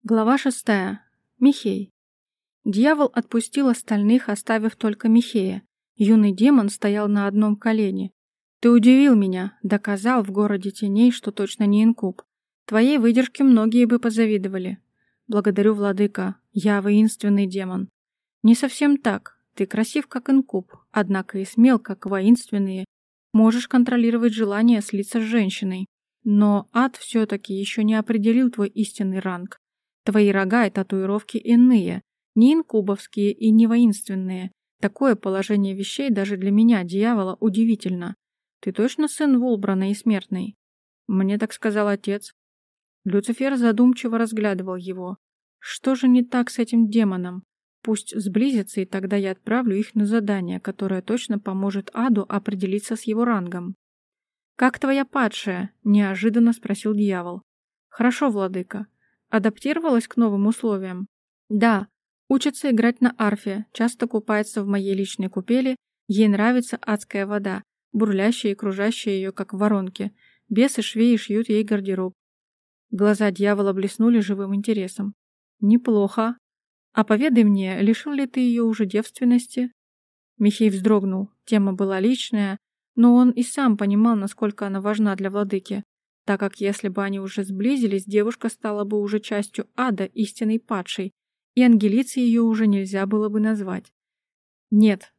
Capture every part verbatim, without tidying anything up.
Глава шестая. Михей. Дьявол отпустил остальных, оставив только Михея. Юный демон стоял на одном колене. «Ты удивил меня, доказал в городе теней, что точно не инкуб. Твоей выдержке многие бы позавидовали. Благодарю, владыка, я воинственный демон». «Не совсем так. Ты красив, как инкуб, однако и смел, как воинственные. Можешь контролировать желание слиться с женщиной. Но ад все-таки еще не определил твой истинный ранг. Твои рога и татуировки иные, не инкубовские и не воинственные. Такое положение вещей даже для меня, дьявола, удивительно. Ты точно сын Вулбрана и смертный?» «Мне так сказал отец». Люцифер задумчиво разглядывал его. «Что же не так с этим демоном? Пусть сблизятся, и тогда я отправлю их на задание, которое точно поможет аду определиться с его рангом». «Как твоя падшая?» – неожиданно спросил дьявол. «Хорошо, владыка. Адаптировалась к новым условиям?» «Да. Учится играть на арфе, часто купается в моей личной купели, ей нравится адская вода, бурлящая и кружащая ее, как в воронке. Бесы швеи шьют ей гардероб». Глаза дьявола блеснули живым интересом. «Неплохо. А поведай мне, лишил ли ты ее уже девственности?» Михей вздрогнул. Тема была личная, но он и сам понимал, насколько она важна для владыки, так как если бы они уже сблизились, девушка стала бы уже частью ада, истинной падшей, и ангелицей ее уже нельзя было бы назвать. «Нет».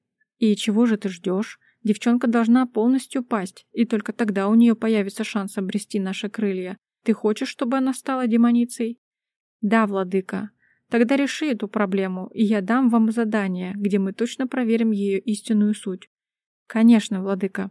«И чего же ты ждешь? Девчонка должна полностью пасть, и только тогда у нее появится шанс обрести наши крылья. Ты хочешь, чтобы она стала демоницей?» «Да, владыка. Тогда реши эту проблему, и я дам вам задание, где мы точно проверим ее истинную суть». «Конечно, владыка».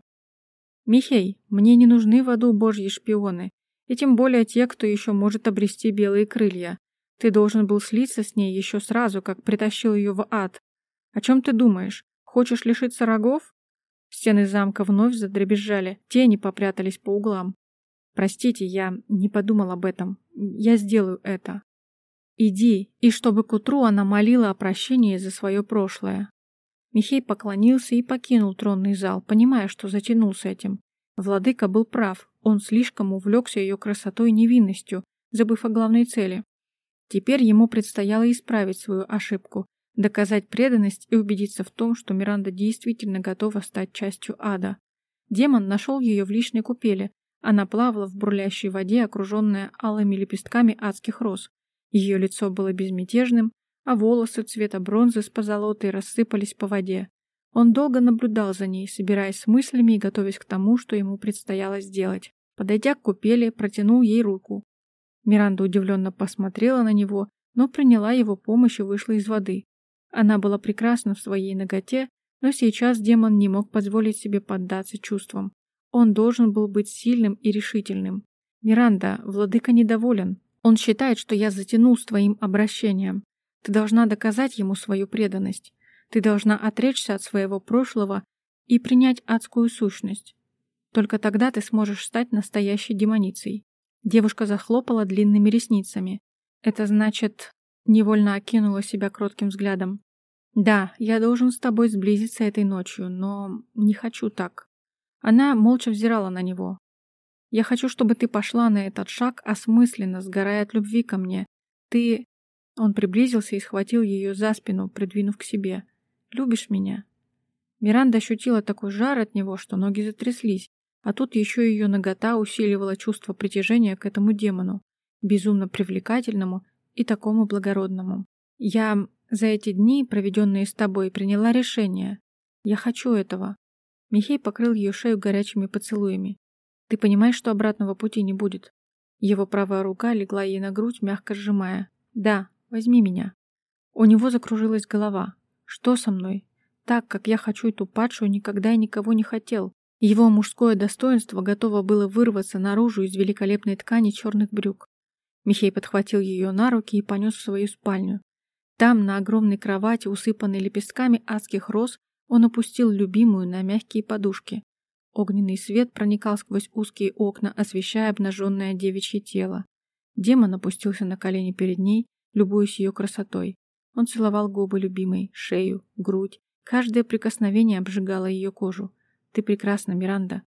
«Михей, мне не нужны в аду божьи шпионы, и тем более те, кто еще может обрести белые крылья. Ты должен был слиться с ней еще сразу, как притащил ее в ад. О чем ты думаешь? Хочешь лишиться рогов?» Стены замка вновь задребезжали, тени попрятались по углам. «Простите, я не подумал об этом. Я сделаю это». «Иди», и чтобы к утру она молила о прощении за свое прошлое. Михей поклонился и покинул тронный зал, понимая, что затянул с этим. Владыка был прав, он слишком увлекся ее красотой и невинностью, забыв о главной цели. Теперь ему предстояло исправить свою ошибку, доказать преданность и убедиться в том, что Миранда действительно готова стать частью ада. Демон нашел ее в личной купели. Она плавала в бурлящей воде, окруженная алыми лепестками адских роз. Ее лицо было безмятежным, а волосы цвета бронзы с позолотой рассыпались по воде. Он долго наблюдал за ней, собираясь с мыслями и готовясь к тому, что ему предстояло сделать. Подойдя к купели, протянул ей руку. Миранда удивленно посмотрела на него, но приняла его помощь и вышла из воды. Она была прекрасна в своей наготе, но сейчас демон не мог позволить себе поддаться чувствам. Он должен был быть сильным и решительным. «Миранда, владыка недоволен. Он считает, что я затянул с твоим обращением. Ты должна доказать ему свою преданность. Ты должна отречься от своего прошлого и принять адскую сущность. Только тогда ты сможешь стать настоящей демоницей». Девушка захлопала длинными ресницами. «Это значит...» Невольно окинула себя кротким взглядом. «Да, я должен с тобой сблизиться этой ночью, но не хочу так». Она молча взирала на него. «Я хочу, чтобы ты пошла на этот шаг осмысленно, сгорая от любви ко мне. Ты...» Он приблизился и схватил ее за спину, придвинув к себе. «Любишь меня?» Миранда ощутила такой жар от него, что ноги затряслись, а тут еще ее нагота усиливала чувство притяжения к этому демону, безумно привлекательному и такому благородному. «Я за эти дни, проведенные с тобой, приняла решение. Я хочу этого». Михей покрыл ее шею горячими поцелуями. «Ты понимаешь, что обратного пути не будет?» Его правая рука легла ей на грудь, мягко сжимая. «Да, возьми меня». У него закружилась голова. «Что со мной? Так, как я хочу эту падшую, никогда и никого не хотел». Его мужское достоинство готово было вырваться наружу из великолепной ткани черных брюк. Михей подхватил ее на руки и понес в свою спальню. Там, на огромной кровати, усыпанной лепестками адских роз, он опустил любимую на мягкие подушки. Огненный свет проникал сквозь узкие окна, освещая обнаженное девичье тело. Демон опустился на колени перед ней, любуясь ее красотой. Он целовал губы любимой, шею, грудь. Каждое прикосновение обжигало ее кожу. «Ты прекрасна, Миранда».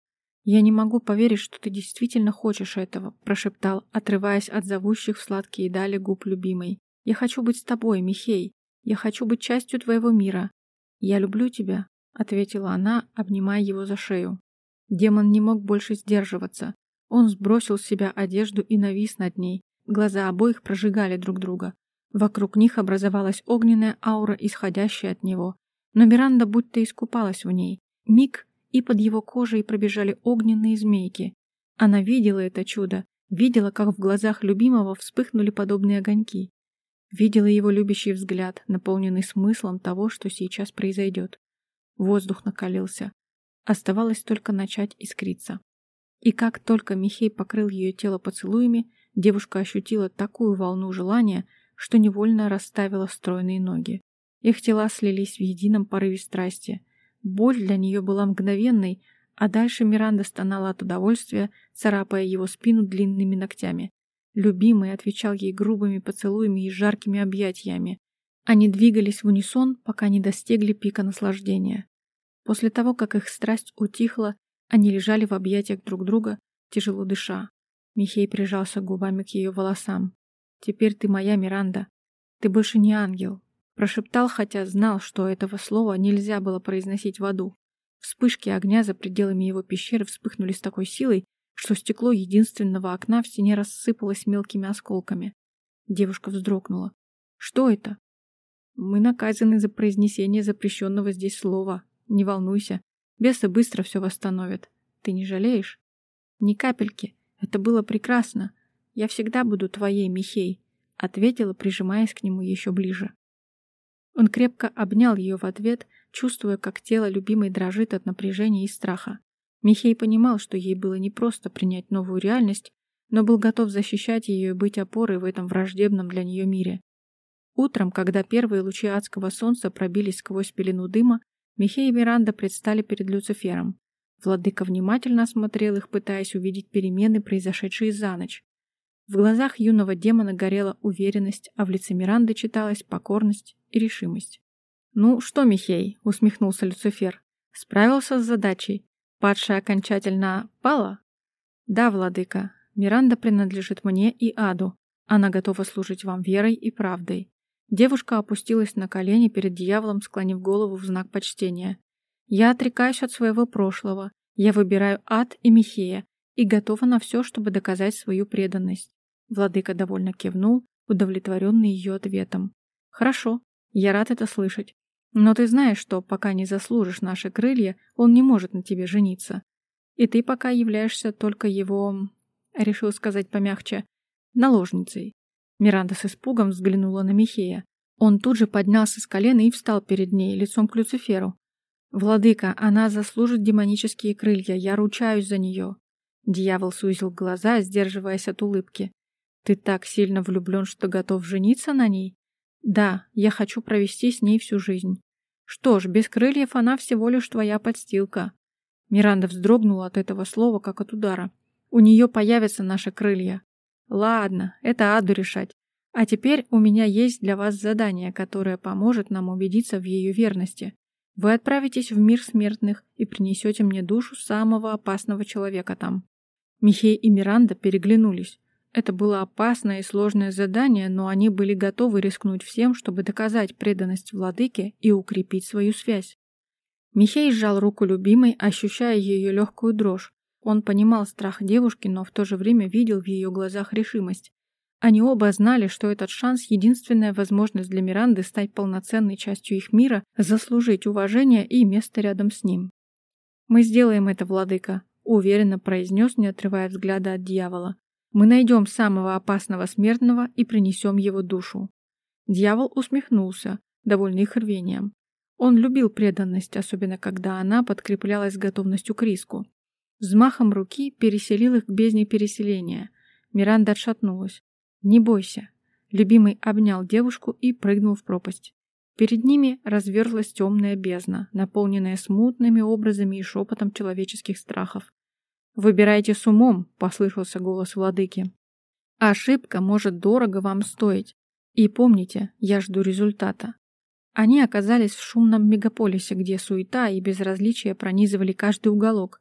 «Я не могу поверить, что ты действительно хочешь этого», – прошептал, отрываясь от зовущих в сладкие дали губ любимой. «Я хочу быть с тобой, Михей. Я хочу быть частью твоего мира. Я люблю тебя», – ответила она, обнимая его за шею. Демон не мог больше сдерживаться. Он сбросил с себя одежду и навис над ней. Глаза обоих прожигали друг друга. Вокруг них образовалась огненная аура, исходящая от него. Но Миранда будто искупалась в ней. Миг, и под его кожей пробежали огненные змейки. Она видела это чудо, видела, как в глазах любимого вспыхнули подобные огоньки. Видела его любящий взгляд, наполненный смыслом того, что сейчас произойдет. Воздух накалился. Оставалось только начать искриться. И как только Михей покрыл ее тело поцелуями, девушка ощутила такую волну желания, что невольно расставила стройные ноги. Их тела слились в едином порыве страсти. Боль для нее была мгновенной, а дальше Миранда стонала от удовольствия, царапая его спину длинными ногтями. Любимый отвечал ей грубыми поцелуями и жаркими объятиями. Они двигались в унисон, пока не достигли пика наслаждения. После того, как их страсть утихла, они лежали в объятиях друг друга, тяжело дыша. Михей прижался губами к ее волосам. «Теперь ты моя, Миранда. Ты больше не ангел», — прошептал, хотя знал, что этого слова нельзя было произносить в аду. Вспышки огня за пределами его пещеры вспыхнули с такой силой, что стекло единственного окна в стене рассыпалось мелкими осколками. Девушка вздрогнула. «Что это?» «Мы наказаны за произнесение запрещенного здесь слова. Не волнуйся. Бесы быстро все восстановят. Ты не жалеешь?» «Ни капельки. Это было прекрасно. Я всегда буду твоей, Михей», — ответила, прижимаясь к нему еще ближе. Он крепко обнял ее в ответ, чувствуя, как тело любимой дрожит от напряжения и страха. Михей понимал, что ей было непросто принять новую реальность, но был готов защищать ее и быть опорой в этом враждебном для нее мире. Утром, когда первые лучи адского солнца пробились сквозь пелену дыма, Михей и Миранда предстали перед Люцифером. Владыка внимательно осмотрел их, пытаясь увидеть перемены, произошедшие за ночь. В глазах юного демона горела уверенность, а в лице Миранды читалась покорность и решимость. «Ну что, Михей?» — усмехнулся Люцифер. «Справился с задачей? Падшая окончательно пала?» «Да, владыка. Миранда принадлежит мне и аду. Она готова служить вам верой и правдой». Девушка опустилась на колени перед дьяволом, склонив голову в знак почтения. «Я отрекаюсь от своего прошлого. Я выбираю ад и Михея и готова на все, чтобы доказать свою преданность». Владыка довольно кивнул, удовлетворенный ее ответом. «Хорошо, я рад это слышать. Но ты знаешь, что пока не заслужишь наши крылья, он не может на тебе жениться. И ты пока являешься только его, решил сказать помягче, наложницей». Миранда с испугом взглянула на Михея. Он тут же поднялся с колена и встал перед ней, лицом к Люциферу. «Владыка, она заслужит демонические крылья, я ручаюсь за нее». Дьявол сузил глаза, сдерживаясь от улыбки. «Ты так сильно влюблен, что готов жениться на ней?» «Да, я хочу провести с ней всю жизнь». «Что ж, без крыльев она всего лишь твоя подстилка». Миранда вздрогнула от этого слова, как от удара. «У нее появятся наши крылья». «Ладно, это аду решать. А теперь у меня есть для вас задание, которое поможет нам убедиться в ее верности. Вы отправитесь в мир смертных и принесете мне душу самого опасного человека там». Михей и Миранда переглянулись. Это было опасное и сложное задание, но они были готовы рискнуть всем, чтобы доказать преданность владыке и укрепить свою связь. Михей сжал руку любимой, ощущая ее легкую дрожь. Он понимал страх девушки, но в то же время видел в ее глазах решимость. Они оба знали, что этот шанс – единственная возможность для Миранды стать полноценной частью их мира, заслужить уважение и место рядом с ним. «Мы сделаем это, владыка», – уверенно произнес, не отрывая взгляда от дьявола. «Мы найдем самого опасного смертного и принесем его душу». Дьявол усмехнулся, довольный их рвением. Он любил преданность, особенно когда она подкреплялась готовностью к риску. Взмахом руки переселил их к бездне переселения. Миранда отшатнулась. «Не бойся». Любимый обнял девушку и прыгнул в пропасть. Перед ними разверзлась темная бездна, наполненная смутными образами и шепотом человеческих страхов. «Выбирайте с умом», — послышался голос владыки. «Ошибка может дорого вам стоить. И помните, я жду результата». Они оказались в шумном мегаполисе, где суета и безразличие пронизывали каждый уголок.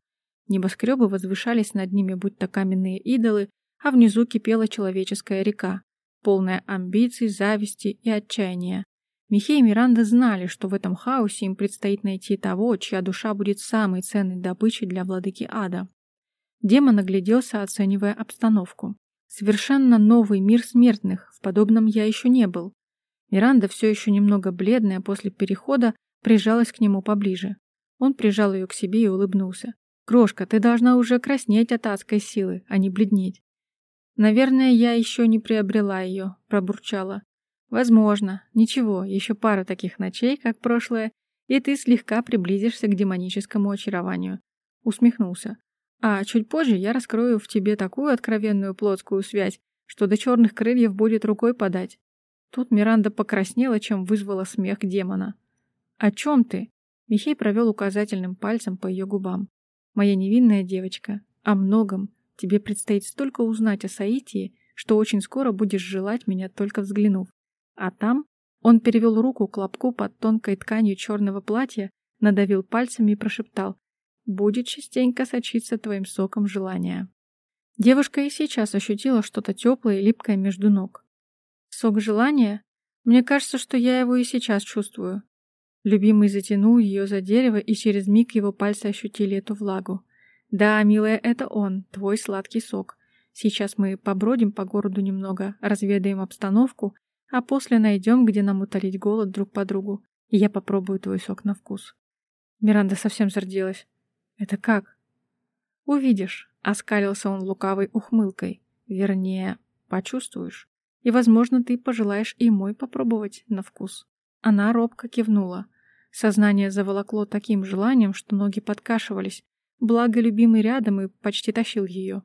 Небоскребы возвышались над ними, будто каменные идолы, а внизу кипела человеческая река, полная амбиций, зависти и отчаяния. Михей и Миранда знали, что в этом хаосе им предстоит найти того, чья душа будет самой ценной добычей для владыки ада. Демон огляделся, оценивая обстановку. Совершенно новый мир смертных, в подобном я еще не был. Миранда, все еще немного бледная после перехода, прижалась к нему поближе. Он прижал ее к себе и улыбнулся. «Крошка, ты должна уже краснеть от адской силы, а не бледнеть». «Наверное, я еще не приобрела ее», — пробурчала. «Возможно. Ничего, еще пара таких ночей, как прошлое, и ты слегка приблизишься к демоническому очарованию». Усмехнулся. «А чуть позже я раскрою в тебе такую откровенную плотскую связь, что до черных крыльев будет рукой подать». Тут Миранда покраснела, чем вызвала смех демона. «О чем ты?» Михей провел указательным пальцем по ее губам. «Моя невинная девочка, о многом. Тебе предстоит столько узнать о Саитии, что очень скоро будешь желать меня, только взглянув. А там...» Он перевел руку к лобку под тонкой тканью черного платья, надавил пальцами и прошептал: «Будет частенько сочиться твоим соком желания». Девушка и сейчас ощутила что-то теплое и липкое между ног. «Сок желания? Мне кажется, что я его и сейчас чувствую». Любимый затянул ее за дерево, и через миг его пальцы ощутили эту влагу. «Да, милая, это он, твой сладкий сок. Сейчас мы побродим по городу немного, разведаем обстановку, а после найдем, где нам утолить голод друг по другу, и я попробую твой сок на вкус». Миранда совсем зарделась. «Это как?» «Увидишь», — оскалился он лукавой ухмылкой. «Вернее, почувствуешь. И, возможно, ты пожелаешь и мой попробовать на вкус». Она робко кивнула. Сознание заволокло таким желанием, что ноги подкашивались, благо любимый рядом и почти тащил ее.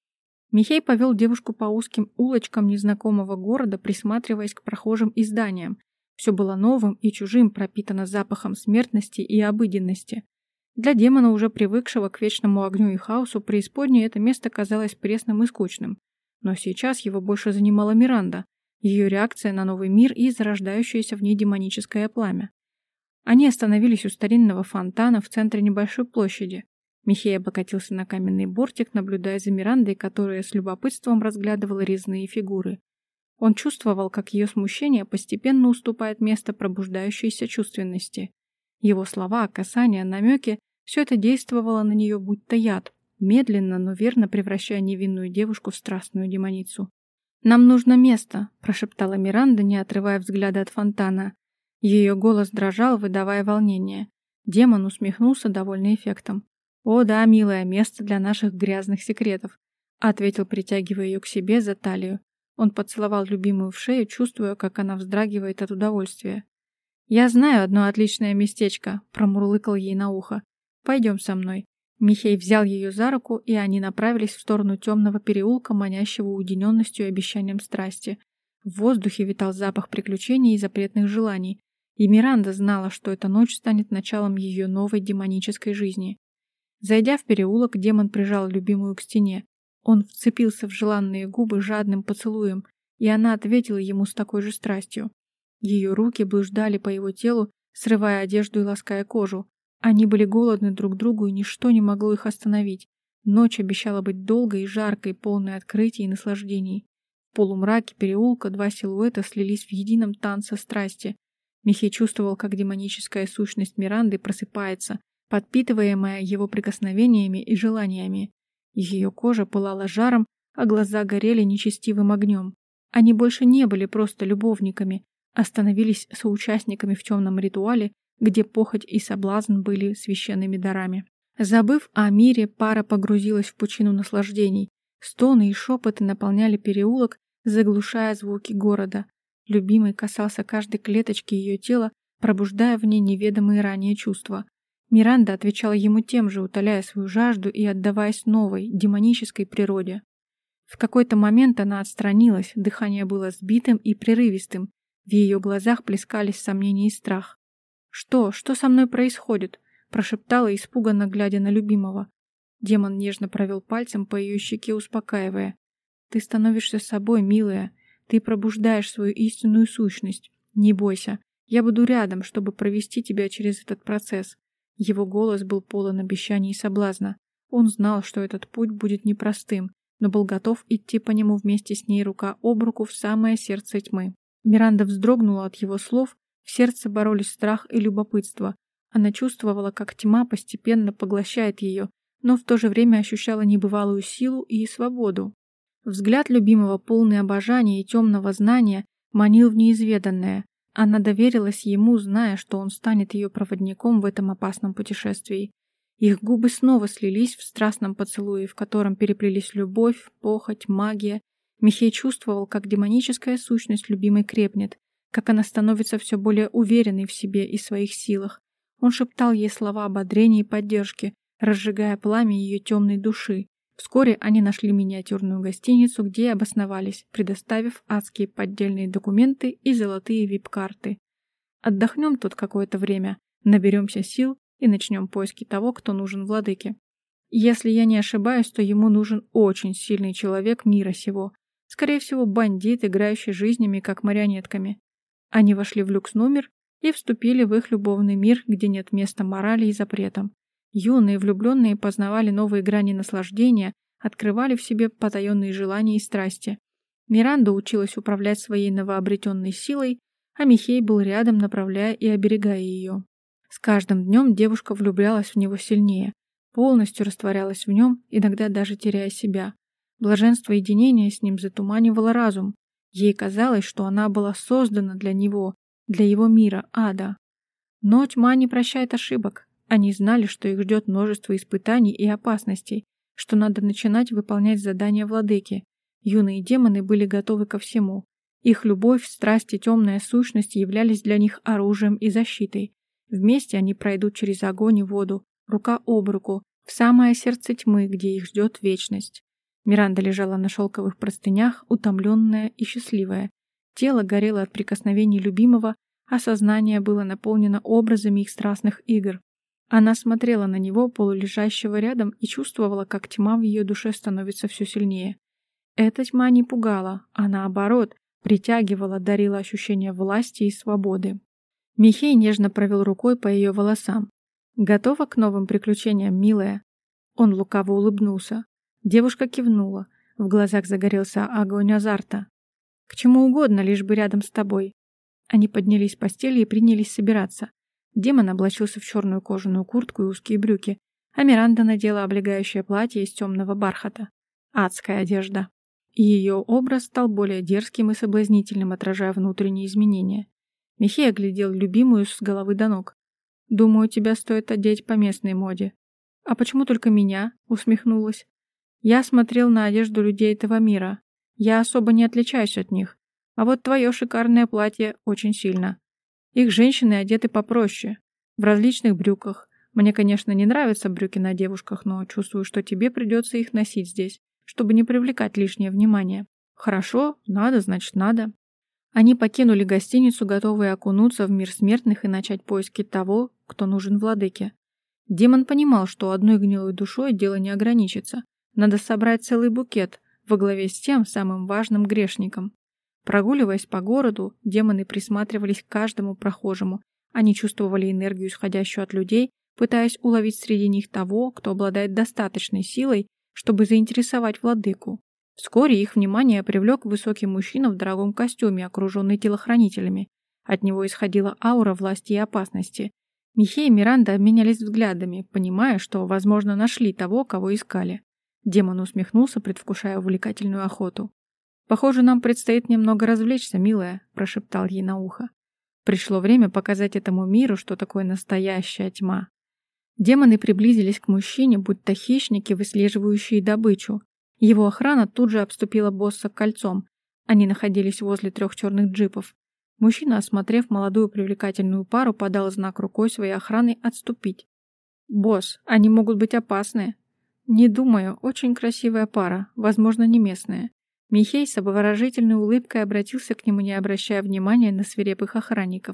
Михей повел девушку по узким улочкам незнакомого города, присматриваясь к прохожим и зданиям. Все было новым и чужим, пропитано запахом смертности и обыденности. Для демона, уже привыкшего к вечному огню и хаосу, преисподней это место казалось пресным и скучным. Но сейчас его больше занимала Миранда, ее реакция на новый мир и зарождающееся в ней демоническое пламя. Они остановились у старинного фонтана в центре небольшой площади. Михей облокотился на каменный бортик, наблюдая за Мирандой, которая с любопытством разглядывала резные фигуры. Он чувствовал, как ее смущение постепенно уступает место пробуждающейся чувственности. Его слова, касания, намеки — все это действовало на нее будто яд, медленно, но верно превращая невинную девушку в страстную демоницу. «Нам нужно место», — прошептала Миранда, не отрывая взгляда от фонтана. Ее голос дрожал, выдавая волнение. Демон усмехнулся, довольный эффектом. «О да, милая, место для наших грязных секретов», — ответил, притягивая ее к себе за талию. Он поцеловал любимую в шею, чувствуя, как она вздрагивает от удовольствия. «Я знаю одно отличное местечко», — промурлыкал ей на ухо. «Пойдем со мной». Михей взял ее за руку, и они направились в сторону темного переулка, манящего уединенностью и обещанием страсти. В воздухе витал запах приключений и запретных желаний, и Миранда знала, что эта ночь станет началом ее новой демонической жизни. Зайдя в переулок, демон прижал любимую к стене. Он вцепился в желанные губы жадным поцелуем, и она ответила ему с такой же страстью. Ее руки блуждали по его телу, срывая одежду и лаская кожу. Они были голодны друг другу, и ничто не могло их остановить. Ночь обещала быть долгой и жаркой, полной открытий и наслаждений. В полумраке переулка два силуэта слились в едином танце страсти. Михей чувствовал, как демоническая сущность Миранды просыпается, подпитываемая его прикосновениями и желаниями. Ее кожа пылала жаром, а глаза горели нечестивым огнем. Они больше не были просто любовниками, а становились соучастниками в темном ритуале, где похоть и соблазн были священными дарами. Забыв о мире, пара погрузилась в пучину наслаждений. Стоны и шепоты наполняли переулок, заглушая звуки города. Любимый касался каждой клеточки ее тела, пробуждая в ней неведомые ранее чувства. Миранда отвечала ему тем же, утоляя свою жажду и отдаваясь новой, демонической природе. В какой-то момент она отстранилась, дыхание было сбитым и прерывистым, в ее глазах плескались сомнения и страх. «Что? Что со мной происходит?» – прошептала, испуганно глядя на любимого. Демон нежно провел пальцем по ее щеке, успокаивая. «Ты становишься собой, милая. Ты пробуждаешь свою истинную сущность. Не бойся. Я буду рядом, чтобы провести тебя через этот процесс». Его голос был полон обещаний и соблазна. Он знал, что этот путь будет непростым, но был готов идти по нему вместе с ней рука об руку в самое сердце тьмы. Миранда вздрогнула от его слов, в сердце боролись страх и любопытство. Она чувствовала, как тьма постепенно поглощает ее, но в то же время ощущала небывалую силу и свободу. Взгляд любимого, полный обожания и темного знания, манил в неизведанное. Она доверилась ему, зная, что он станет ее проводником в этом опасном путешествии. Их губы снова слились в страстном поцелуе, в котором переплелись любовь, похоть, магия. Михей чувствовал, как демоническая сущность любимой крепнет, как она становится все более уверенной в себе и своих силах. Он шептал ей слова ободрения и поддержки, разжигая пламя ее темной души. Вскоре они нашли миниатюрную гостиницу, где обосновались, предоставив адские поддельные документы и золотые вип-карты. «Отдохнем тут какое-то время, наберемся сил и начнем поиски того, кто нужен владыке. Если я не ошибаюсь, то ему нужен очень сильный человек мира сего. Скорее всего, бандит, играющий жизнями, как марионетками». Они вошли в люкс-номер и вступили в их любовный мир, где нет места морали и запретам. Юные влюбленные познавали новые грани наслаждения, открывали в себе потаенные желания и страсти. Миранда училась управлять своей новообретенной силой, а Михей был рядом, направляя и оберегая ее. С каждым днем девушка влюблялась в него сильнее, полностью растворялась в нем, иногда даже теряя себя. Блаженство единения с ним затуманивало разум. Ей казалось, что она была создана для него, для его мира, ада. Но тьма не прощает ошибок. Они знали, что их ждет множество испытаний и опасностей, что надо начинать выполнять задания владыки. Юные демоны были готовы ко всему. Их любовь, страсть и темная сущность являлись для них оружием и защитой. Вместе они пройдут через огонь и воду, рука об руку, в самое сердце тьмы, где их ждет вечность. Миранда лежала на шелковых простынях, утомленная и счастливая. Тело горело от прикосновений любимого, а сознание было наполнено образами их страстных игр. Она смотрела на него, полулежащего рядом, и чувствовала, как тьма в ее душе становится все сильнее. Эта тьма не пугала, а наоборот, притягивала, дарила ощущение власти и свободы. Михей нежно провел рукой по ее волосам. «Готова к новым приключениям, милая?» Он лукаво улыбнулся. Девушка кивнула. В глазах загорелся огонь азарта. «К чему угодно, лишь бы рядом с тобой». Они поднялись с постели и принялись собираться. Демон облачился в черную кожаную куртку и узкие брюки, а Миранда надела облегающее платье из темного бархата. Адская одежда. И ее образ стал более дерзким и соблазнительным, отражая внутренние изменения. Михей оглядел любимую с головы до ног. «Думаю, тебя стоит одеть по местной моде». «А почему только меня?» — усмехнулась. «Я смотрел на одежду людей этого мира. Я особо не отличаюсь от них. А вот твое шикарное платье очень сильно. Их женщины одеты попроще, в различных брюках. Мне, конечно, не нравятся брюки на девушках, но чувствую, что тебе придется их носить здесь, чтобы не привлекать лишнее внимание». «Хорошо, надо, значит, надо». Они покинули гостиницу, готовые окунуться в мир смертных и начать поиски того, кто нужен владыке. Демон понимал, что одной гнилой душой дело не ограничится. Надо собрать целый букет во главе с тем самым важным грешником. Прогуливаясь по городу, демоны присматривались к каждому прохожему. Они чувствовали энергию, исходящую от людей, пытаясь уловить среди них того, кто обладает достаточной силой, чтобы заинтересовать владыку. Вскоре их внимание привлек высокий мужчина в дорогом костюме, окруженный телохранителями. От него исходила аура власти и опасности. Михей и Миранда обменялись взглядами, понимая, что, возможно, нашли того, кого искали. Демон усмехнулся, предвкушая увлекательную охоту. «Похоже, нам предстоит немного развлечься, милая», – прошептал ей на ухо. Пришло время показать этому миру, что такое настоящая тьма. Демоны приблизились к мужчине, будто хищники, выслеживающие добычу. Его охрана тут же обступила босса кольцом. Они находились возле трех черных джипов. Мужчина, осмотрев молодую привлекательную пару, подал знак рукой своей охраны отступить. «Босс, они могут быть опасны». «Не думаю, очень красивая пара, возможно, не местная». Михей с обворожительной улыбкой обратился к нему, не обращая внимания на свирепых охранников.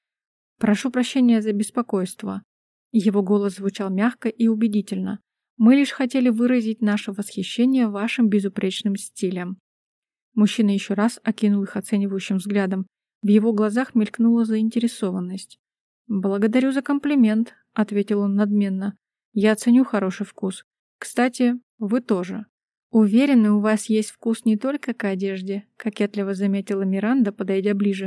«Прошу прощения за беспокойство». Его голос звучал мягко и убедительно. «Мы лишь хотели выразить наше восхищение вашим безупречным стилем». Мужчина еще раз окинул их оценивающим взглядом. В его глазах мелькнула заинтересованность. «Благодарю за комплимент», — ответил он надменно. «Я ценю хороший вкус. Кстати, вы тоже. Уверены, у вас есть вкус не только к одежде, кокетливо заметила Миранда, подойдя ближе.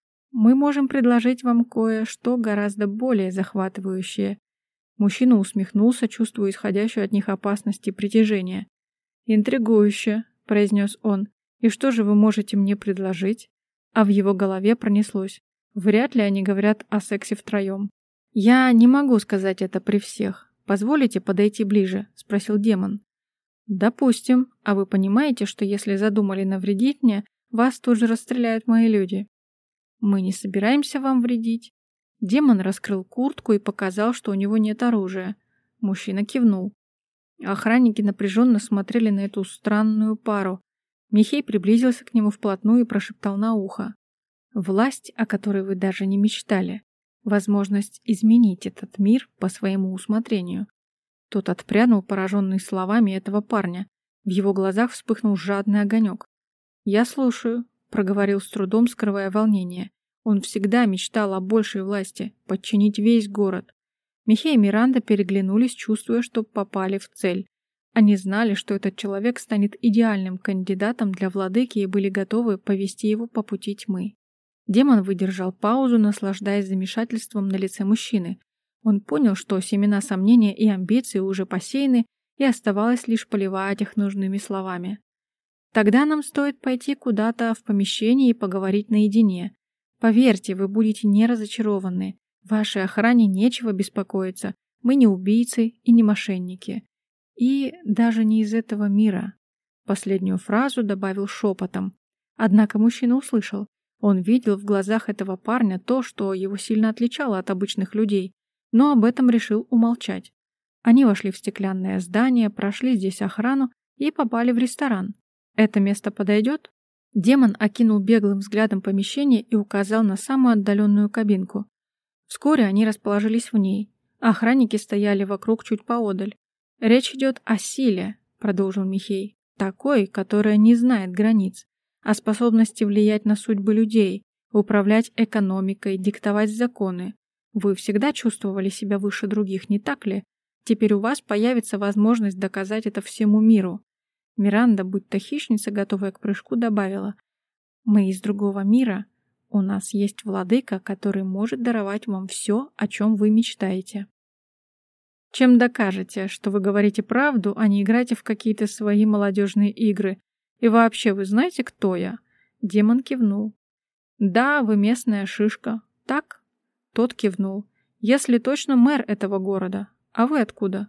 Мы можем предложить вам кое-что гораздо более захватывающее. Мужчина усмехнулся, чувствуя исходящую от них опасность и притяжение. «Интригующе», — произнес он. «И что же вы можете мне предложить?» А в его голове пронеслось. Вряд ли они говорят о сексе втроем. «Я не могу сказать это при всех. Позволите подойти ближе?» — спросил демон. «Допустим. А вы понимаете, что если задумали навредить мне, вас тут же расстреляют мои люди?» «Мы не собираемся вам вредить». Демон раскрыл куртку и показал, что у него нет оружия. Мужчина кивнул. Охранники напряженно смотрели на эту странную пару. Михей приблизился к нему вплотную и прошептал на ухо. «Власть, о которой вы даже не мечтали. Возможность изменить этот мир по своему усмотрению». Тот отпрянул, пораженный словами этого парня. В его глазах вспыхнул жадный огонек. «Я слушаю», — проговорил с трудом, скрывая волнение. Он всегда мечтал о большей власти, подчинить весь город. Михей и Миранда переглянулись, чувствуя, что попали в цель. Они знали, что этот человек станет идеальным кандидатом для владыки и были готовы повести его по пути тьмы. Демон выдержал паузу, наслаждаясь замешательством на лице мужчины. Он понял, что семена сомнения и амбиций уже посеяны, и оставалось лишь поливать их нужными словами. «Тогда нам стоит пойти куда-то в помещение и поговорить наедине. Поверьте, вы будете не разочарованы. Вашей охране нечего беспокоиться. Мы не убийцы и не мошенники. И даже не из этого мира». Последнюю фразу добавил шепотом. Однако мужчина услышал. Он видел в глазах этого парня то, что его сильно отличало от обычных людей, но об этом решил умолчать. Они вошли в стеклянное здание, прошли здесь охрану и попали в ресторан. «Это место подойдет?» Демон окинул беглым взглядом помещение и указал на самую отдаленную кабинку. Вскоре они расположились в ней. Охранники стояли вокруг чуть поодаль. «Речь идет о силе», — продолжил Михей, «такой, которая не знает границ, о способности влиять на судьбы людей, управлять экономикой, диктовать законы. Вы всегда чувствовали себя выше других, не так ли? Теперь у вас появится возможность доказать это всему миру». Миранда, будто хищница, готовая к прыжку, добавила: «Мы из другого мира. У нас есть владыка, который может даровать вам все, о чем вы мечтаете». «Чем докажете, что вы говорите правду, а не играете в какие-то свои молодежные игры? И вообще, вы знаете, кто я?» Демон кивнул. «Да, вы местная шишка. Так?» Тот кивнул. «Если точно, мэр этого города. А вы откуда?»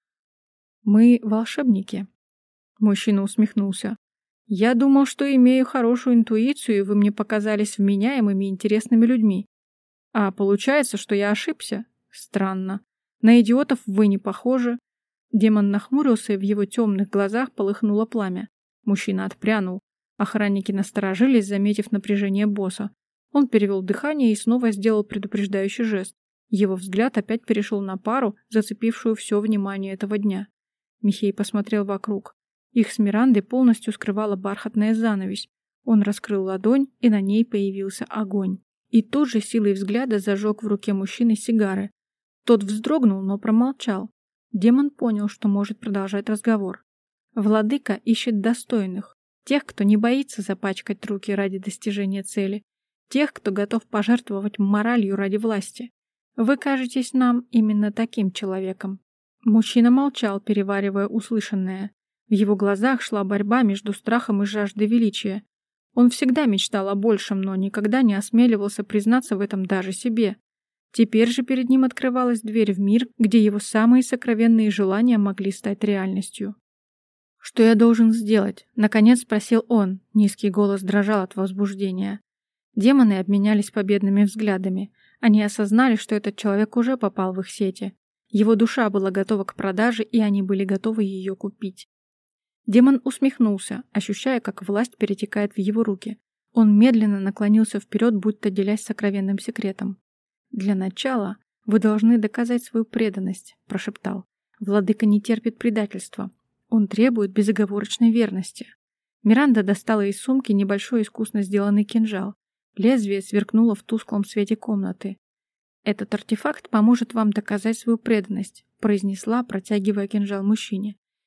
«Мы волшебники». Мужчина усмехнулся. «Я думал, что имею хорошую интуицию, и вы мне показались вменяемыми и интересными людьми. А получается, что я ошибся? Странно. На идиотов вы не похожи». Демон нахмурился, и в его темных глазах полыхнуло пламя. Мужчина отпрянул. Охранники насторожились, заметив напряжение босса. Он перевел дыхание и снова сделал предупреждающий жест. Его взгляд опять перешел на пару, зацепившую все внимание этого дня. Михей посмотрел вокруг. Их с Мирандой полностью скрывала бархатная занавесь. Он раскрыл ладонь, и на ней появился огонь. И тут же силой взгляда зажег в руке мужчины сигары. Тот вздрогнул, но промолчал. Демон понял, что может продолжать разговор. Владыка ищет достойных, тех, кто не боится запачкать руки ради достижения цели, тех, кто готов пожертвовать моралью ради власти. Вы кажетесь нам именно таким человеком». Мужчина молчал, переваривая услышанное. В его глазах шла борьба между страхом и жаждой величия. Он всегда мечтал о большем, но никогда не осмеливался признаться в этом даже себе. Теперь же перед ним открывалась дверь в мир, где его самые сокровенные желания могли стать реальностью. «Что я должен сделать?» — наконец спросил он. Низкий голос дрожал от возбуждения. Демоны обменялись победными взглядами. Они осознали, что этот человек уже попал в их сети. Его душа была готова к продаже, и они были готовы ее купить. Демон усмехнулся, ощущая, как власть перетекает в его руки. Он медленно наклонился вперед, будто делясь сокровенным секретом. «Для начала вы должны доказать свою преданность», — прошептал. «Владыка не терпит предательства. Он требует безоговорочной верности». Миранда достала из сумки небольшой искусно сделанный кинжал. Лезвие сверкнуло в тусклом свете комнаты. «Этот артефакт поможет вам доказать свою преданность», — произнесла, протягивая кинжал мужчине.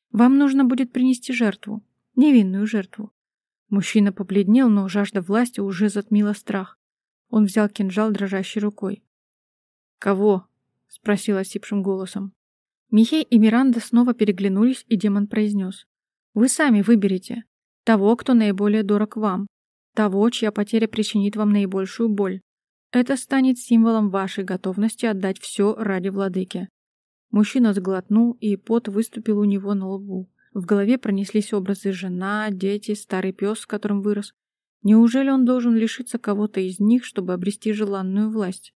Вам нужно будет принести жертву, невинную жертву. Мужчина побледнел, но жажда власти уже затмила страх. Он взял кинжал дрожащей рукой. «Кого?» — спросил осипшим голосом. Михей и Миранда снова переглянулись, и демон произнес. «Вы сами выберете того, кто наиболее дорог вам, того, чья потеря причинит вам наибольшую боль. Это станет символом вашей готовности отдать все ради владыки». Мужчина сглотнул, и пот выступил у него на лбу. В голове пронеслись образы: жена, дети, старый пес, с которым вырос. Неужели он должен лишиться кого-то из них, чтобы обрести желанную власть?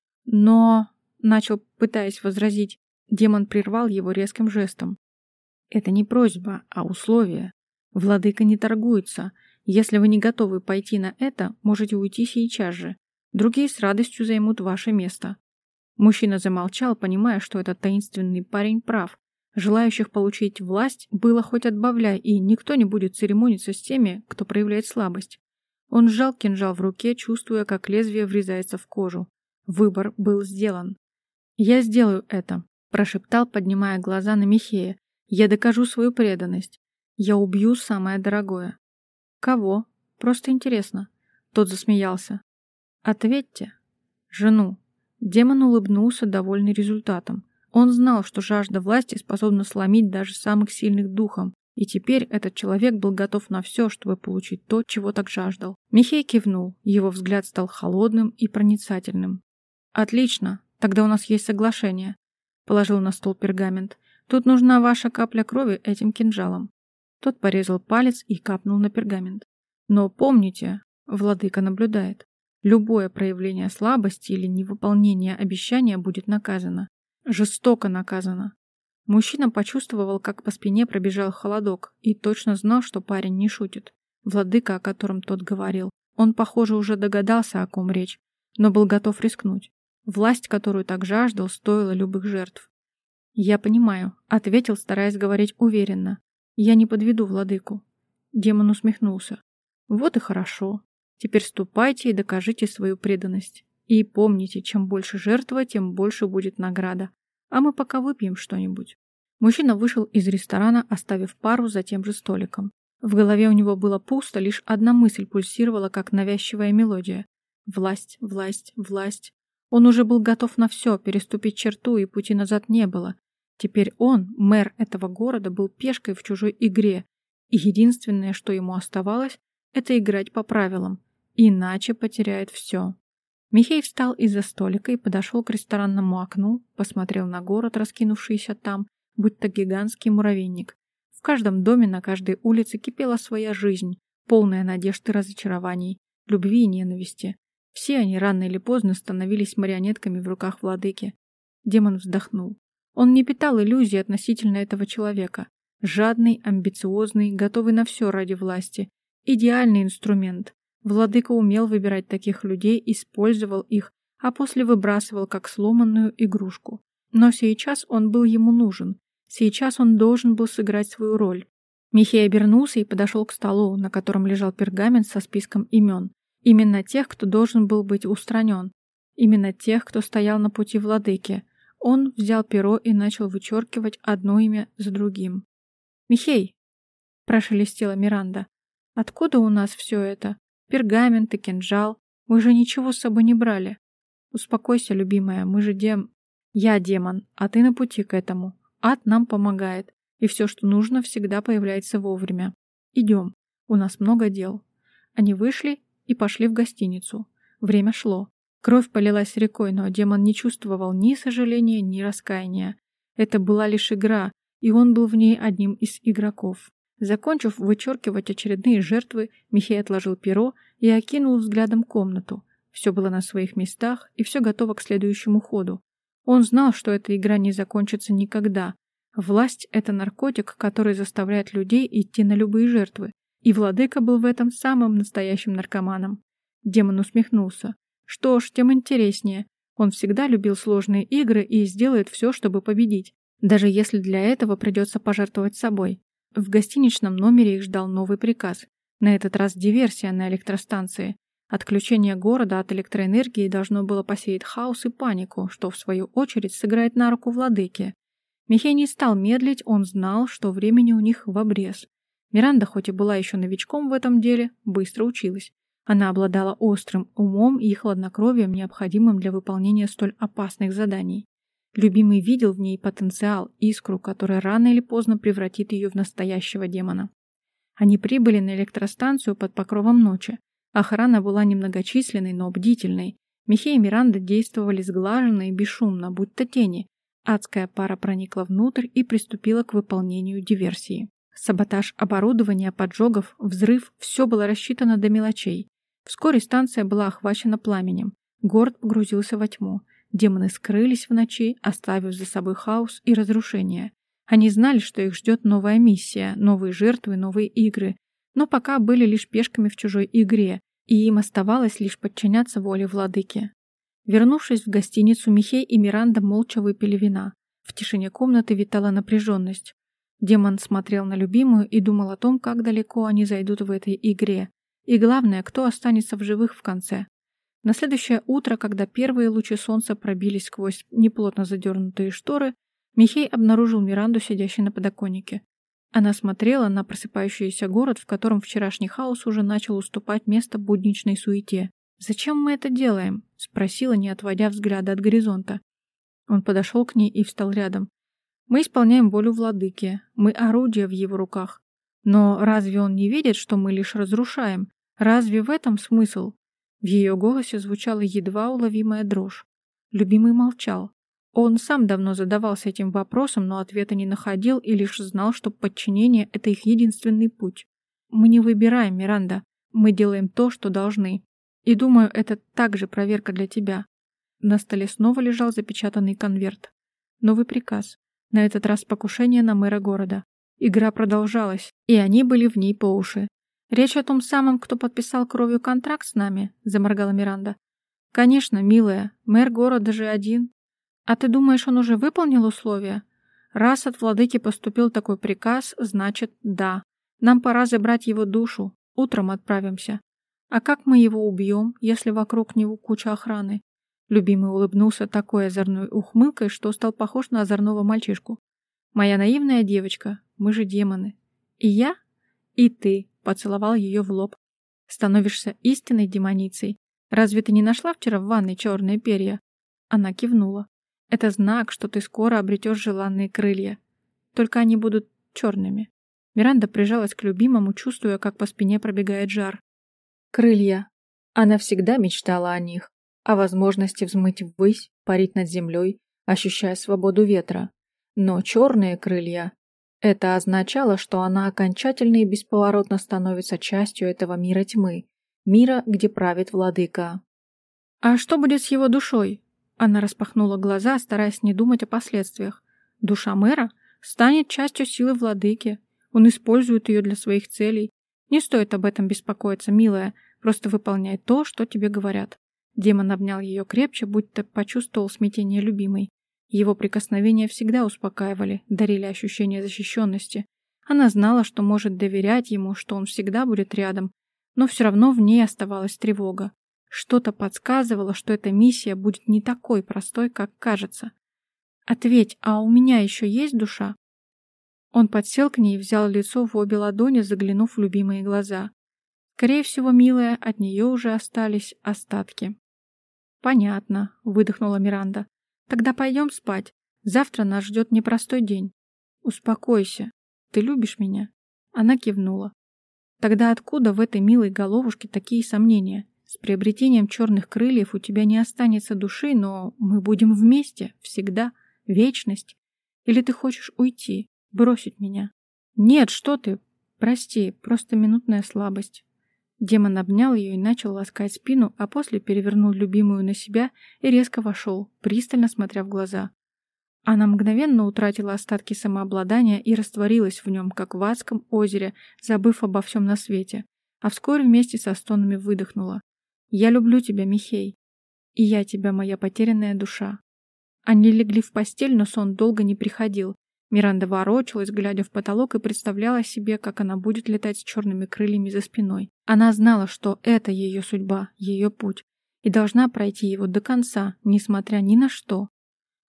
Но, начал, пытаясь возразить, демон прервал его резким жестом. Это не просьба, а условие. Владыка не торгуется. Если вы не готовы пойти на это, можете уйти сейчас же. Другие с радостью займут ваше место. Мужчина замолчал, понимая, что этот таинственный парень прав. Желающих получить власть было хоть отбавляй, и никто не будет церемониться с теми, кто проявляет слабость. Он сжал кинжал в руке, чувствуя, как лезвие врезается в кожу. Выбор был сделан. «Я сделаю это», – прошептал, поднимая глаза на Михея. «Я докажу свою преданность. Я убью самое дорогое». «Кого? Просто интересно». Тот засмеялся. «Ответьте». «Жену». Демон улыбнулся, довольный результатом. Он знал, что жажда власти способна сломить даже самых сильных духом, и теперь этот человек был готов на все, чтобы получить то, чего так жаждал. Михей кивнул, его взгляд стал холодным и проницательным. «Отлично, тогда у нас есть соглашение», — положил на стол пергамент. «Тут нужна ваша капля крови этим кинжалом». Тот порезал палец и капнул на пергамент. «Но помните, владыка наблюдает. Любое проявление слабости или невыполнение обещания будет наказано. Жестоко наказано». Мужчина почувствовал, как по спине пробежал холодок, и точно знал, что парень не шутит. Владыка, о котором тот говорил, он, похоже, уже догадался, о ком речь, но был готов рискнуть. Власть, которую так жаждал, стоила любых жертв. «Я понимаю», — ответил, стараясь говорить уверенно. «Я не подведу владыку». Демон усмехнулся. «Вот и хорошо. Теперь ступайте и докажите свою преданность. И помните, чем больше жертва, тем больше будет награда. А мы пока выпьем что-нибудь». Мужчина вышел из ресторана, оставив пару за тем же столиком. В голове у него было пусто, лишь одна мысль пульсировала, как навязчивая мелодия. Власть, власть, власть. Он уже был готов на все, переступить черту, и пути назад не было. Теперь он, мэр этого города, был пешкой в чужой игре, и единственное, что ему оставалось, это играть по правилам, иначе потеряет все. Михей встал из-за столика и подошел к ресторанному окну, посмотрел на город, раскинувшийся там, будто гигантский муравейник. В каждом доме, на каждой улице кипела своя жизнь, полная надежд и разочарований, любви и ненависти. Все они рано или поздно становились марионетками в руках владыки. Демон вздохнул. Он не питал иллюзий относительно этого человека. Жадный, амбициозный, готовый на все ради власти. Идеальный инструмент. Владыка умел выбирать таких людей, использовал их, а после выбрасывал как сломанную игрушку. Но сейчас он был ему нужен. Сейчас он должен был сыграть свою роль. Михей обернулся и подошел к столу, на котором лежал пергамент со списком имен. Именно тех, кто должен был быть устранен. Именно тех, кто стоял на пути владыки. Он взял перо и начал вычеркивать одно имя за другим. «Михей!» – прошелестела Миранда. «Откуда у нас все это? Пергамент и кинжал. Мы же ничего с собой не брали». «Успокойся, любимая, мы же дем...» «Я демон, а ты на пути к этому. Ад нам помогает, и все, что нужно, всегда появляется вовремя. Идем, у нас много дел». Они вышли и пошли в гостиницу. Время шло. Кровь полилась рекой, но демон не чувствовал ни сожаления, ни раскаяния. Это была лишь игра, и он был в ней одним из игроков. Закончив вычеркивать очередные жертвы, Михей отложил перо и окинул взглядом комнату. Все было на своих местах, и все готово к следующему ходу. Он знал, что эта игра не закончится никогда. Власть — это наркотик, который заставляет людей идти на любые жертвы. И владыка был в этом самым настоящим наркоманом. Демон усмехнулся. Что ж, тем интереснее. Он всегда любил сложные игры и сделает все, чтобы победить. Даже если для этого придется пожертвовать собой. В гостиничном номере их ждал новый приказ. На этот раз диверсия на электростанции. Отключение города от электроэнергии должно было посеять хаос и панику, что в свою очередь сыграет на руку владыке. Михей не стал медлить, он знал, что времени у них в обрез. Миранда, хоть и была еще новичком в этом деле, быстро училась. Она обладала острым умом и хладнокровием, необходимым для выполнения столь опасных заданий. Любимый видел в ней потенциал, искру, которая рано или поздно превратит ее в настоящего демона. Они прибыли на электростанцию под покровом ночи. Охрана была немногочисленной, но бдительной. Михей и Миранда действовали сглаженно и бесшумно, будто тени. Адская пара проникла внутрь и приступила к выполнению диверсии. Саботаж оборудования, поджогов, взрыв – все было рассчитано до мелочей. Вскоре станция была охвачена пламенем. Город погрузился во тьму. Демоны скрылись в ночи, оставив за собой хаос и разрушение. Они знали, что их ждет новая миссия, новые жертвы, новые игры, но пока были лишь пешками в чужой игре, и им оставалось лишь подчиняться воле владыки. Вернувшись в гостиницу, Михей и Миранда молча выпили вина. В тишине комнаты витала напряженность. Демон смотрел на любимую и думал о том, как далеко они зайдут в этой игре. И главное, кто останется в живых в конце. На следующее утро, когда первые лучи солнца пробились сквозь неплотно задернутые шторы, Михей обнаружил Миранду, сидящей на подоконнике. Она смотрела на просыпающийся город, в котором вчерашний хаос уже начал уступать место будничной суете. «Зачем мы это делаем?» — спросила, не отводя взгляда от горизонта. Он подошел к ней и встал рядом. «Мы исполняем волю владыки, мы орудия в его руках. Но разве он не видит, что мы лишь разрушаем? Разве в этом смысл?» В ее голосе звучала едва уловимая дрожь. Любимый молчал. Он сам давно задавался этим вопросом, но ответа не находил и лишь знал, что подчинение — это их единственный путь. «Мы не выбираем, Миранда. Мы делаем то, что должны. И думаю, это также проверка для тебя». На столе снова лежал запечатанный конверт. Новый приказ. На этот раз покушение на мэра города. Игра продолжалась, и они были в ней по уши. «Речь о том самом, кто подписал кровью контракт с нами?» — заморгала Миранда. «Конечно, милая. Мэр города же один. А ты думаешь, он уже выполнил условия? Раз от владыки поступил такой приказ, значит, да. Нам пора забрать его душу. Утром отправимся. А как мы его убьем, если вокруг него куча охраны?» Любимый улыбнулся такой озорной ухмылкой, что стал похож на озорного мальчишку. «Моя наивная девочка, мы же демоны. И я, и ты», — поцеловал ее в лоб. «Становишься истинной демоницей. Разве ты не нашла вчера в ванной черные перья?» Она кивнула. «Это знак, что ты скоро обретешь желанные крылья. Только они будут черными». Миранда прижалась к любимому, чувствуя, как по спине пробегает жар. Крылья. Она всегда мечтала о них, о возможности взмыть ввысь, парить над землей, ощущая свободу ветра. Но черные крылья — это означало, что она окончательно и бесповоротно становится частью этого мира тьмы, мира, где правит владыка. «А что будет с его душой?» Она распахнула глаза, стараясь не думать о последствиях. «Душа мэра станет частью силы владыки. Он использует ее для своих целей. Не стоит об этом беспокоиться, милая, просто выполняй то, что тебе говорят». Демон обнял ее крепче, будто почувствовал смятение любимой. Его прикосновения всегда успокаивали, дарили ощущение защищенности. Она знала, что может доверять ему, что он всегда будет рядом, но все равно в ней оставалась тревога. Что-то подсказывало, что эта миссия будет не такой простой, как кажется. «Ответь, а у меня еще есть душа?» Он подсел к ней и взял лицо в обе ладони, заглянув в любимые глаза. Скорее всего, милая, от нее уже остались остатки. «Понятно», — выдохнула Миранда. «Тогда пойдем спать. Завтра нас ждет непростой день. Успокойся. Ты любишь меня?» Она кивнула. «Тогда откуда в этой милой головушке такие сомнения? С приобретением черных крыльев у тебя не останется души, но мы будем вместе, всегда, вечность. Или ты хочешь уйти, бросить меня?» «Нет, что ты? Прости, просто минутная слабость». Демон обнял ее и начал ласкать спину, а после перевернул любимую на себя и резко вошел, пристально смотря в глаза. Она мгновенно утратила остатки самообладания и растворилась в нем, как в адском озере, забыв обо всем на свете, а вскоре вместе со стонами выдохнула. «Я люблю тебя, Михей. И я тебя, моя потерянная душа». Они легли в постель, но сон долго не приходил. Миранда ворочалась, глядя в потолок, и представляла себе, как она будет летать с черными крыльями за спиной. Она знала, что это ее судьба, ее путь, и должна пройти его до конца, несмотря ни на что.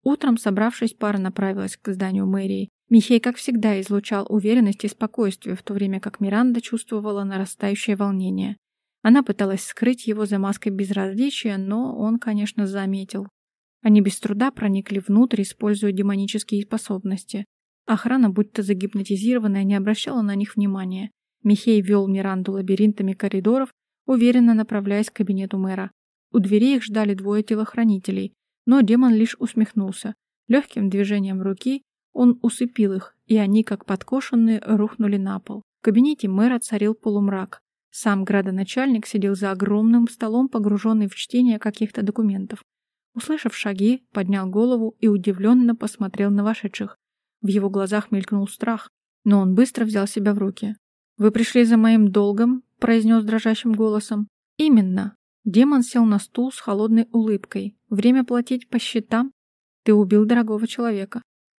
Утром, собравшись, пара направилась к зданию мэрии. Михей, как всегда, излучал уверенность и спокойствие, в то время как Миранда чувствовала нарастающее волнение. Она пыталась скрыть его за маской безразличия, но он, конечно, заметил. Они без труда проникли внутрь, используя демонические способности. Охрана, будто загипнотизированная, не обращала на них внимания. Михей вел Миранду лабиринтами коридоров, уверенно направляясь к кабинету мэра. У дверей их ждали двое телохранителей, но демон лишь усмехнулся. Легким движением руки он усыпил их, и они, как подкошенные, рухнули на пол. В кабинете мэра царил полумрак. Сам градоначальник сидел за огромным столом, погруженный в чтение каких-то документов. Услышав шаги, поднял голову и удивленно посмотрел на вошедших. В его глазах мелькнул страх, но он быстро взял себя в руки. «Вы пришли за моим долгом?» – произнес дрожащим голосом. «Именно». Демон сел на стул с холодной улыбкой. «Время платить по счетам? Ты убил дорогого человека».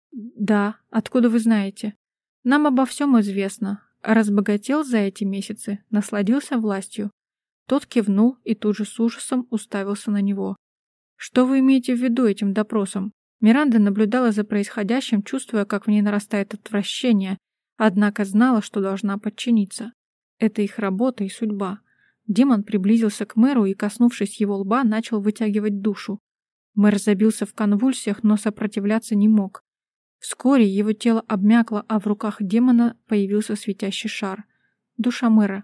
«Да. Откуда вы знаете?» «Нам обо всем известно. Разбогател за эти месяцы, насладился властью». Тот кивнул и тут же с ужасом уставился на него. «Что вы имеете в виду этим допросом?» Миранда наблюдала за происходящим, чувствуя, как в ней нарастает отвращение, однако знала, что должна подчиниться. Это их работа и судьба. Демон приблизился к мэру и, коснувшись его лба, начал вытягивать душу. Мэр забился в конвульсиях, но сопротивляться не мог. Вскоре его тело обмякло, а в руках демона появился светящий шар. Душа мэра.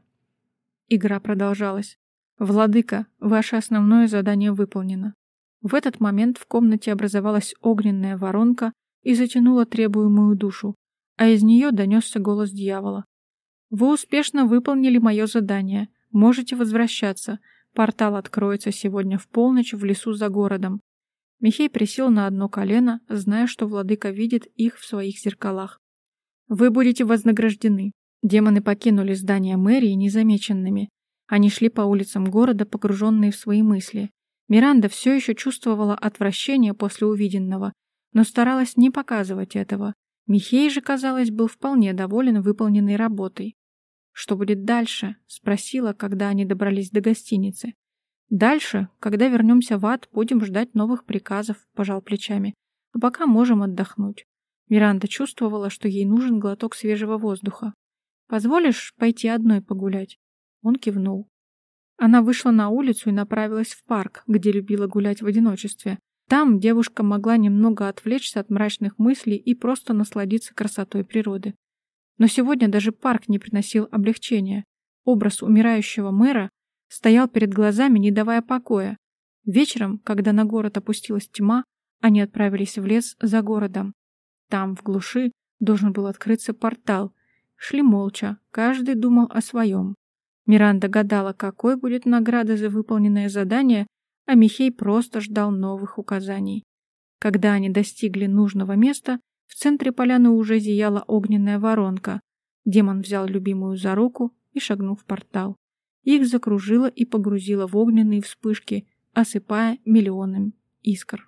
Игра продолжалась. «Владыка, ваше основное задание выполнено». В этот момент в комнате образовалась огненная воронка и затянула требуемую душу, а из нее донесся голос дьявола. «Вы успешно выполнили мое задание. Можете возвращаться. Портал откроется сегодня в полночь в лесу за городом». Михей присел на одно колено, зная, что владыка видит их в своих зеркалах. «Вы будете вознаграждены». Демоны покинули здание мэрии незамеченными. Они шли по улицам города, погруженные в свои мысли. Миранда все еще чувствовала отвращение после увиденного, но старалась не показывать этого. Михей же, казалось, был вполне доволен выполненной работой. «Что будет дальше?» — спросила, когда они добрались до гостиницы. «Дальше, когда вернемся в ад, будем ждать новых приказов», — пожал плечами. «А пока можем отдохнуть». Миранда чувствовала, что ей нужен глоток свежего воздуха. «Позволишь пойти одной погулять?» Он кивнул. Она вышла на улицу и направилась в парк, где любила гулять в одиночестве. Там девушка могла немного отвлечься от мрачных мыслей и просто насладиться красотой природы. Но сегодня даже парк не приносил облегчения. Образ умирающего мэра стоял перед глазами, не давая покоя. Вечером, когда на город опустилась тьма, они отправились в лес за городом. Там, в глуши, должен был открыться портал. Шли молча, каждый думал о своем. Миранда гадала, какой будет награда за выполненное задание, а Михей просто ждал новых указаний. Когда они достигли нужного места, в центре поляны уже зияла огненная воронка. Демон взял любимую за руку и шагнул в портал. Их закружило и погрузило в огненные вспышки, осыпая миллионами искр.